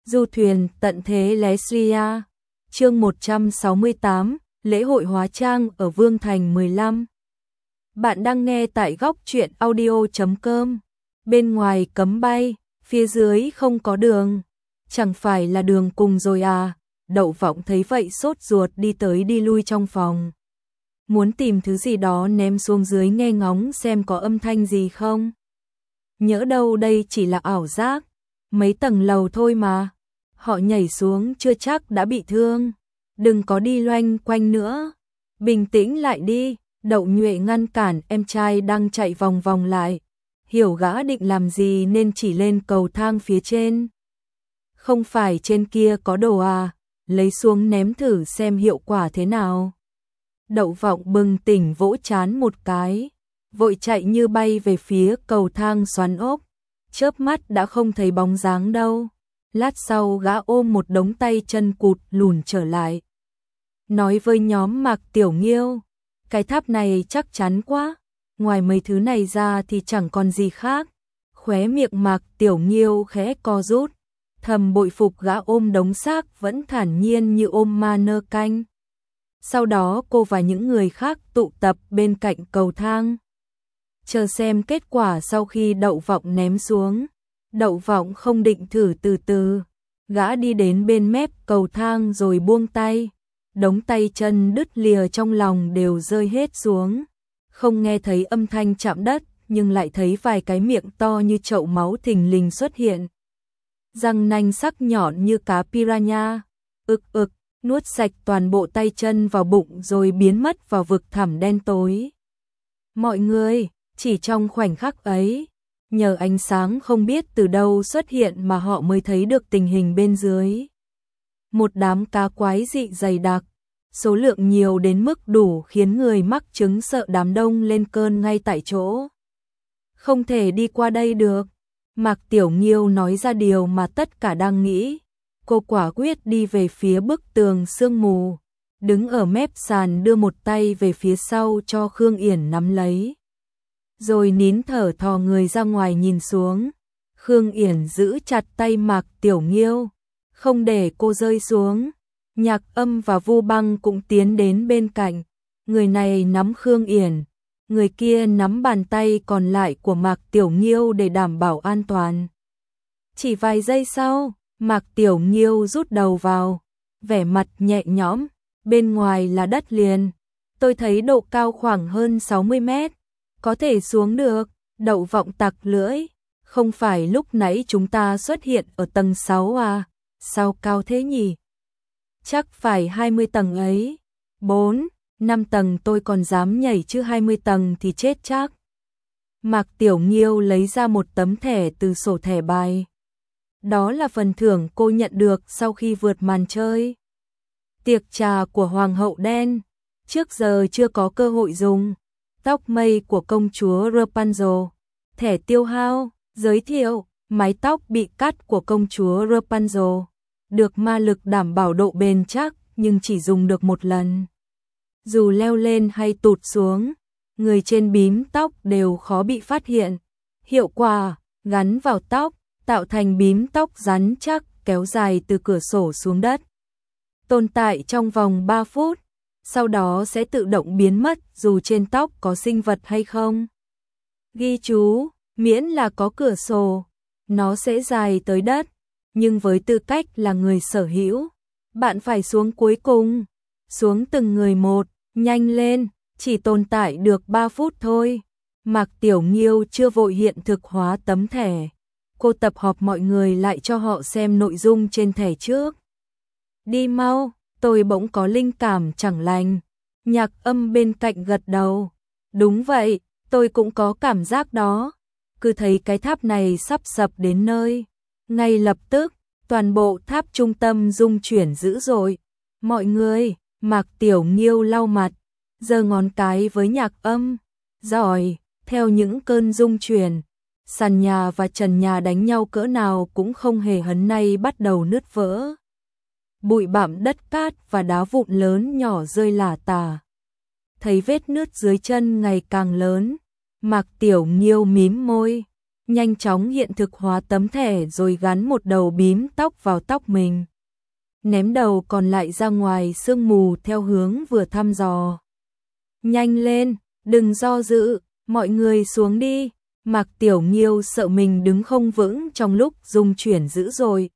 Du thuyền tận thế Leslia. Chương 168, lễ hội hóa trang ở Vương Thành 15. Bạn đang nghe tại góc truyện audio.com. Bên ngoài cấm bay, phía dưới không có đường. Chẳng phải là đường cùng rồi à? Đậu Vọng thấy vậy sốt ruột đi tới đi lui trong phòng. Muốn tìm thứ gì đó ném xuống dưới nghe ngóng xem có âm thanh gì không. Nhỡ đâu đây chỉ là ảo giác, mấy tầng lầu thôi mà. Họ nhảy xuống chưa chắc đã bị thương. Đừng có đi loanh quanh nữa. Bình tĩnh lại đi. Đậu Nhuệ ngăn cản em trai đang chạy vòng vòng lại. Hiểu gã định làm gì nên chỉ lên cầu thang phía trên. Không phải trên kia có đồ à? Lấy xuống ném thử xem hiệu quả thế nào. Đậu Vọng bừng tỉnh vỗ trán một cái, vội chạy như bay về phía cầu thang xoắn ốc. Chớp mắt đã không thấy bóng dáng đâu. Lát sau gã ôm một đống tay chân cụt lùn trở lại. Nói với nhóm Mạc Tiểu Nghiêu, cái tháp này chắc chắn quá, ngoài mấy thứ này ra thì chẳng còn gì khác. Khóe miệng Mạc Tiểu Nghiêu khẽ co rút, thầm bội phục gã ôm đống xác vẫn thản nhiên như ôm ma nơ canh. Sau đó cô và những người khác tụ tập bên cạnh cầu thang, chờ xem kết quả sau khi Đậu Vọng ném xuống. Đậu Vọng không định thử từ từ, gã đi đến bên mép cầu thang rồi buông tay. Đống tay chân đứt lìa trong lòng đều rơi hết xuống. Không nghe thấy âm thanh chạm đất, nhưng lại thấy vài cái miệng to như chậu máu thình lình xuất hiện. Răng nanh sắc nhọn như cá piranha. Ực, nuốt sạch toàn bộ tay chân vào bụng rồi biến mất vào vực thẳm đen tối. Mọi người, chỉ trong khoảnh khắc ấy, nhờ ánh sáng không biết từ đâu xuất hiện mà họ mới thấy được tình hình bên dưới. Một đám cá quái dị dày đặc, số lượng nhiều đến mức đủ khiến người mắc chứng sợ đám đông lên cơn ngay tại chỗ. Không thể đi qua đây được. Mạc Tiểu Nghiêu nói ra điều mà tất cả đang nghĩ. Cô quả quyết đi về phía bức tường sương mù, đứng ở mép sàn đưa một tay về phía sau cho Khương Yển nắm lấy. Rồi nín thở thò người ra ngoài nhìn xuống. Khương Yển giữ chặt tay Mạc Tiểu Nghiêu, không để cô rơi xuống. Nhạc Âm và Vu Băng cũng tiến đến bên cạnh. Người này nắm Khương Yển, người kia nắm bàn tay còn lại của Mạc Tiểu Nghiêu để đảm bảo an toàn. Chỉ vài giây sau, Mạc Tiểu Nghiêu rút đầu vào, vẻ mặt nhẹ nhõm. Bên ngoài là đất liền, tôi thấy độ cao khoảng hơn 60 mét, có thể xuống được. Đậu Vọng tặc lưỡi, không phải lúc nãy chúng ta xuất hiện ở tầng 6 à, sao cao thế nhỉ? Chắc phải 20 tầng ấy. 4, 5 tầng tôi còn dám nhảy chứ 20 tầng thì chết chắc. Mạc Tiểu Nghiêu lấy ra một tấm thẻ từ sổ thẻ bài. Đó là phần thưởng cô nhận được sau khi vượt màn chơi. Tiệc trà của Hoàng hậu đen, trước giờ chưa có cơ hội dùng. Tóc mây của công chúa Rapunzel. Thẻ tiêu hao, giới thiệu, mái tóc bị cắt của công chúa Rapunzel. Được ma lực đảm bảo độ bền chắc, nhưng chỉ dùng được một lần. Dù leo lên hay tụt xuống, người trên bím tóc đều khó bị phát hiện. Hiệu quả, gắn vào tóc, tạo thành bím tóc rắn chắc, kéo dài từ cửa sổ xuống đất. Tồn tại trong vòng 3 phút, sau đó sẽ tự động biến mất dù trên tóc có sinh vật hay không. Ghi chú, miễn là có cửa sổ, nó sẽ dài tới đất. Nhưng với tư cách là người sở hữu, bạn phải xuống cuối cùng. Xuống từng người một, nhanh lên, chỉ tồn tại được 3 phút thôi. Mạc Tiểu Nghiêu chưa vội hiện thực hóa tấm thẻ. Cô tập họp mọi người lại cho họ xem nội dung trên thẻ trước. Đi mau, tôi bỗng có linh cảm chẳng lành. Nhạc Âm bên cạnh gật đầu. Đúng vậy, tôi cũng có cảm giác đó. Cứ thấy cái tháp này sắp sập đến nơi. Ngay lập tức, toàn bộ tháp trung tâm rung chuyển dữ dội. Mọi người, Mạc Tiểu Nghiêu lau mặt, giơ ngón cái với Nhạc Âm. Giỏi, theo những cơn rung chuyển, sàn nhà và trần nhà đánh nhau cỡ nào cũng không hề hấn nay bắt đầu nứt vỡ. Bụi bặm đất cát và đá vụn lớn nhỏ rơi lả tả. Thấy vết nứt dưới chân ngày càng lớn, Mạc Tiểu Nghiêu mím môi. nhanh chóng hiện thực hóa tấm thẻ rồi gắn một đầu bím tóc vào tóc mình. Ném đầu còn lại ra ngoài sương mù theo hướng vừa thăm dò. Nhanh lên, đừng do dự, mọi người xuống đi. Mạc Tiểu Nghiêu sợ mình đứng không vững trong lúc rung chuyển dữ dội.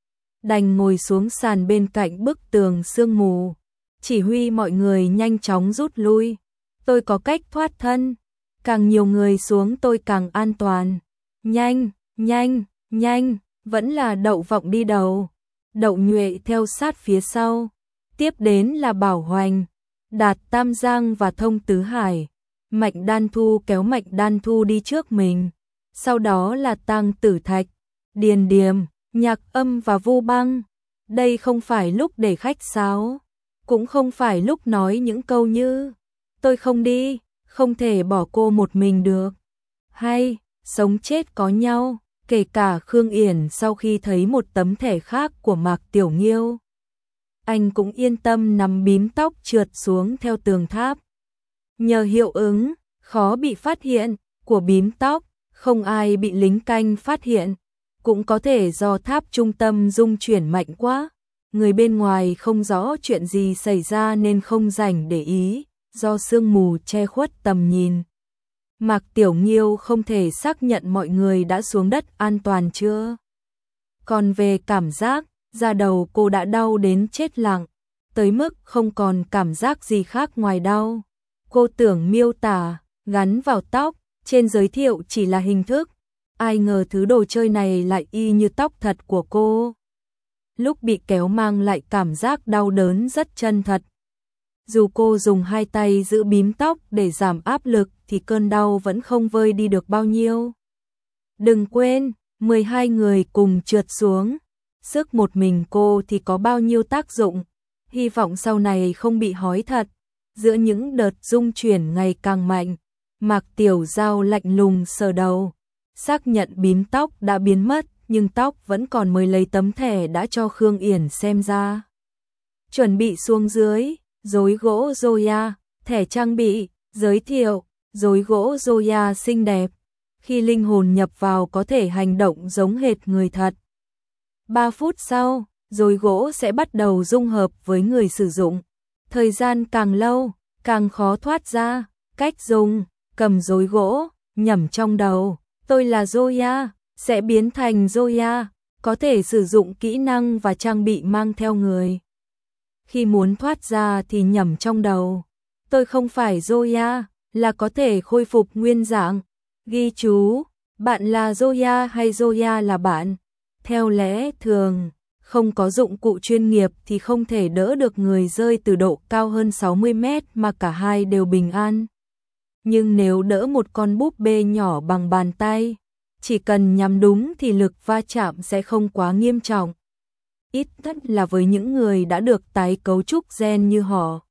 Đành ngồi xuống sàn bên cạnh bức tường sương mù, chỉ huy mọi người nhanh chóng rút lui. Tôi có cách thoát thân, càng nhiều người xuống tôi càng an toàn. Nhanh, nhanh, nhanh, vẫn là Đậu Vọng đi đầu. Đậu Nhuệ theo sát phía sau. Tiếp đến là Bảo Hoành, Đạt Tam Giang và Thông Tứ Hải. Mạnh Đan Thu kéo Mạnh Đan Thu đi trước mình. Sau đó là Tang Tử Thạch, Điền Điềm, Nhạc Âm và Vu Băng. Đây không phải lúc để khách sáo, cũng không phải lúc nói những câu như tôi không đi, không thể bỏ cô một mình được. Hay, sống chết có nhau, kể cả Khương Yển sau khi thấy một tấm thẻ khác của Mạc Tiểu Nghiêu. Anh cũng yên tâm nắm bím tóc trượt xuống theo tường tháp. Nhờ hiệu ứng, khó bị phát hiện, của bím tóc, không ai bị lính canh phát hiện. Cũng có thể do tháp trung tâm rung chuyển mạnh quá. Người bên ngoài không rõ chuyện gì xảy ra nên không rảnh để ý, do sương mù che khuất tầm nhìn. Mạc Tiểu Nghiêu không thể xác nhận mọi người đã xuống đất an toàn chưa. Còn về cảm giác, da đầu cô đã đau đến chết lặng, tới mức không còn cảm giác gì khác ngoài đau. Cô tưởng miêu tả, gắn vào tóc, trên giới thiệu chỉ là hình thức. Ai ngờ thứ đồ chơi này lại y như tóc thật của cô. Lúc bị kéo mang lại cảm giác đau đớn rất chân thật. Dù cô dùng hai tay giữ bím tóc để giảm áp lực thì cơn đau vẫn không vơi đi được bao nhiêu. Đừng quên, 12 người cùng trượt xuống. Sức một mình cô thì có bao nhiêu tác dụng. Hy vọng sau này không bị hói thật. Giữa những đợt rung chuyển ngày càng mạnh, Mạc Tiểu Giao lạnh lùng sờ đầu. Xác nhận bím tóc đã biến mất, nhưng tóc vẫn còn, mới lấy tấm thẻ đã cho Khương Yển xem ra. Chuẩn bị xuống dưới, rối gỗ Zoya, thẻ trang bị, giới thiệu, rối gỗ Zoya xinh đẹp. Khi linh hồn nhập vào có thể hành động giống hệt người thật. 3 phút sau, rối gỗ sẽ bắt đầu dung hợp với người sử dụng. Thời gian càng lâu, càng khó thoát ra. Cách dùng, cầm rối gỗ, nhẩm trong đầu. Tôi là Zoya, sẽ biến thành Zoya, có thể sử dụng kỹ năng và trang bị mang theo người. Khi muốn thoát ra thì nhẩm trong đầu. Tôi không phải Zoya, là có thể khôi phục nguyên dạng. Ghi chú, bạn là Zoya hay Zoya là bạn. Theo lẽ thường, không có dụng cụ chuyên nghiệp thì không thể đỡ được người rơi từ độ cao hơn 60 mét mà cả hai đều bình an. Nhưng nếu đỡ một con búp bê nhỏ bằng bàn tay, chỉ cần nhắm đúng thì lực va chạm sẽ không quá nghiêm trọng. Ít nhất là với những người đã được tái cấu trúc gen như họ.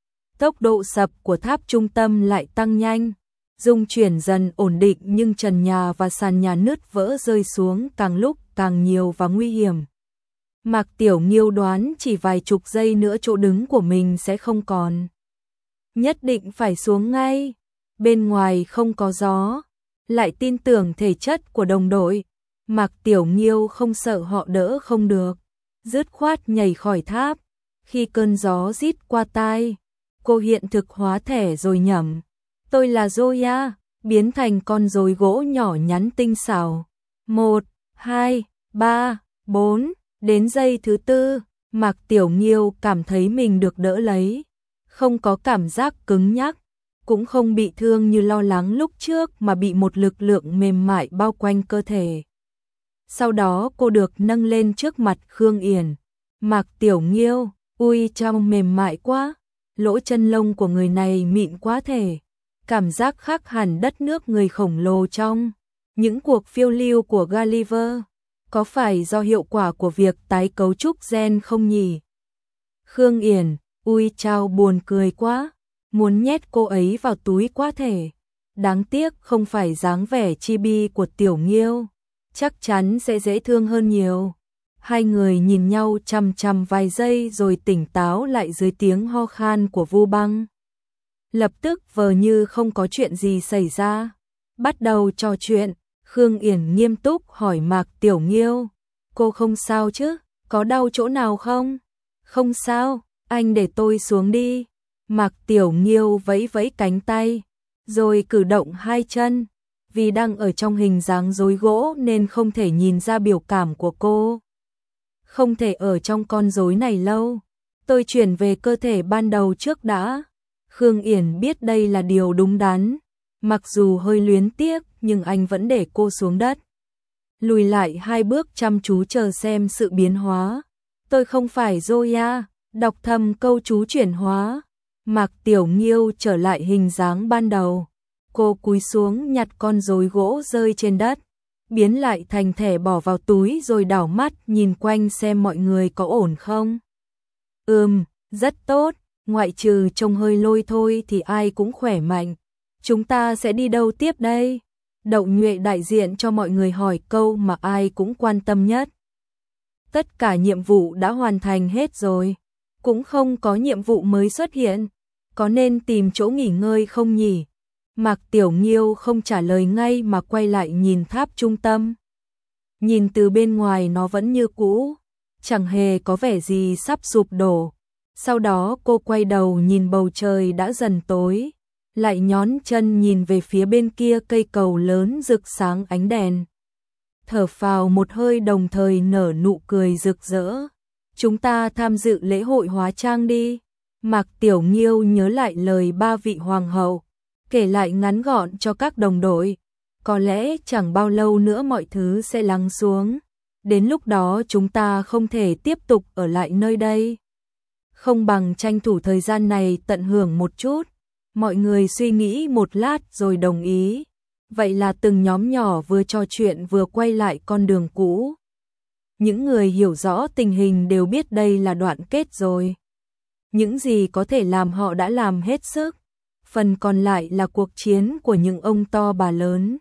Tốc độ sập của tháp trung tâm lại tăng nhanh, rung chuyển dần ổn định nhưng trần nhà và sàn nhà nứt vỡ rơi xuống càng lúc càng nhiều và nguy hiểm. Mạc Tiểu Nghiêu đoán chỉ vài chục giây nữa chỗ đứng của mình sẽ không còn. Nhất định phải xuống ngay. Bên ngoài không có gió, lại tin tưởng thể chất của đồng đội. Mạc Tiểu Nghiêu không sợ họ đỡ không được, dứt khoát nhảy khỏi tháp. Khi cơn gió rít qua tai, cô hiện thực hóa thẻ rồi nhẩm. Tôi là Zoya, biến thành con rối gỗ nhỏ nhắn tinh xảo. 1, 2, 3, 4, đến giây thứ 4, Mạc Tiểu Nghiêu cảm thấy mình được đỡ lấy. Không có cảm giác cứng nhắc, cũng không bị thương như lo lắng lúc trước mà bị một lực lượng mềm mại bao quanh cơ thể. Sau đó cô được nâng lên trước mặt Khương Yển. Mạc Tiểu Nghiêu, ui trong mềm mại quá, lỗ chân lông của người này mịn quá thể. Cảm giác khác hẳn đất nước người khổng lồ trong những cuộc phiêu lưu của Gulliver. Có phải do hiệu quả của việc tái cấu trúc gen không nhỉ? Khương Yển, ui chao buồn cười quá, muốn nhét cô ấy vào túi quá thể. Đáng tiếc không phải dáng vẻ chibi của Tiểu Nghiêu, chắc chắn sẽ dễ thương hơn nhiều. Hai người nhìn nhau chằm chằm vài giây rồi tỉnh táo lại dưới tiếng ho khan của Vu Băng. Lập tức vờ như không có chuyện gì xảy ra, bắt đầu trò chuyện. Khương Yển nghiêm túc hỏi Mạc Tiểu Nghiêu, cô không sao chứ, có đau chỗ nào không? Không sao, anh để tôi xuống đi. Mạc Tiểu Nghiêu vẫy vẫy cánh tay, rồi cử động hai chân, vì đang ở trong hình dáng rối gỗ nên không thể nhìn ra biểu cảm của cô. Không thể ở trong con rối này lâu, tôi chuyển về cơ thể ban đầu trước đã. Khương Yển biết đây là điều đúng đắn, mặc dù hơi luyến tiếc nhưng anh vẫn để cô xuống đất. Lùi lại 2 bước chăm chú chờ xem sự biến hóa. Tôi không phải Zoya, đọc thầm câu chú chuyển hóa. Mạc Tiểu Nghiêu trở lại hình dáng ban đầu. Cô cúi xuống nhặt con rối gỗ rơi trên đất, biến lại thành thẻ bỏ vào túi rồi đảo mắt nhìn quanh xem mọi người có ổn không. Rất tốt, ngoại trừ trông hơi lôi thôi thì ai cũng khỏe mạnh. Chúng ta sẽ đi đâu tiếp đây? Đậu Nhuệ đại diện cho mọi người hỏi câu mà ai cũng quan tâm nhất. Tất cả nhiệm vụ đã hoàn thành hết rồi, cũng không có nhiệm vụ mới xuất hiện, có nên tìm chỗ nghỉ ngơi không nhỉ? Mạc Tiểu Nghiêu không trả lời ngay mà quay lại nhìn tháp trung tâm. Nhìn từ bên ngoài nó vẫn như cũ, chẳng hề có vẻ gì sắp sụp đổ. Sau đó cô quay đầu nhìn bầu trời đã dần tối, lại nhón chân nhìn về phía bên kia cây cầu lớn rực sáng ánh đèn. Thở phào một hơi đồng thời nở nụ cười rực rỡ. Chúng ta tham dự lễ hội hóa trang đi. Mạc Tiểu Nghiêu nhớ lại lời 3 vị hoàng hậu, kể lại ngắn gọn cho các đồng đội. Có lẽ chẳng bao lâu nữa mọi thứ sẽ lắng xuống. Đến lúc đó chúng ta không thể tiếp tục ở lại nơi đây. Không bằng tranh thủ thời gian này tận hưởng một chút. Mọi người suy nghĩ một lát rồi đồng ý. Vậy là từng nhóm nhỏ vừa trò chuyện vừa quay lại con đường cũ. Những người hiểu rõ tình hình đều biết đây là đoạn kết rồi. Những gì có thể làm họ đã làm hết sức. Phần còn lại là cuộc chiến của những ông to bà lớn.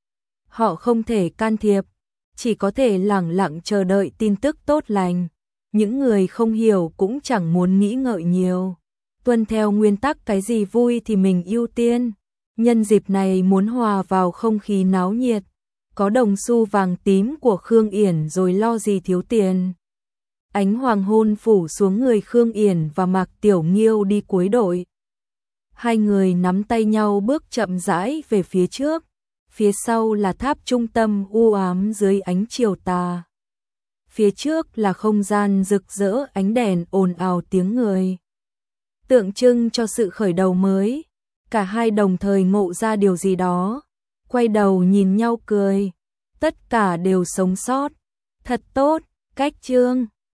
Họ không thể can thiệp, chỉ có thể lẳng lặng chờ đợi tin tức tốt lành. Những người không hiểu cũng chẳng muốn nghĩ ngợi nhiều. Tuân theo nguyên tắc cái gì vui thì mình ưu tiên. Nhân dịp này muốn hòa vào không khí náo nhiệt. Có đồng xu vàng tím của Khương Yển rồi lo gì thiếu tiền. Ánh hoàng hôn phủ xuống người Khương Yển và Mạc Tiểu Nghiêu đi cuối đội. Hai người nắm tay nhau bước chậm rãi về phía trước. Phía sau là tháp trung tâm u ám dưới ánh chiều tà. Phía trước là không gian rực rỡ ánh đèn ồn ào tiếng người. Tượng trưng cho sự khởi đầu mới. Cả hai đồng thời ngộ ra điều gì đó. Quay đầu nhìn nhau cười. Tất cả đều sống sót. Thật tốt, cách chương.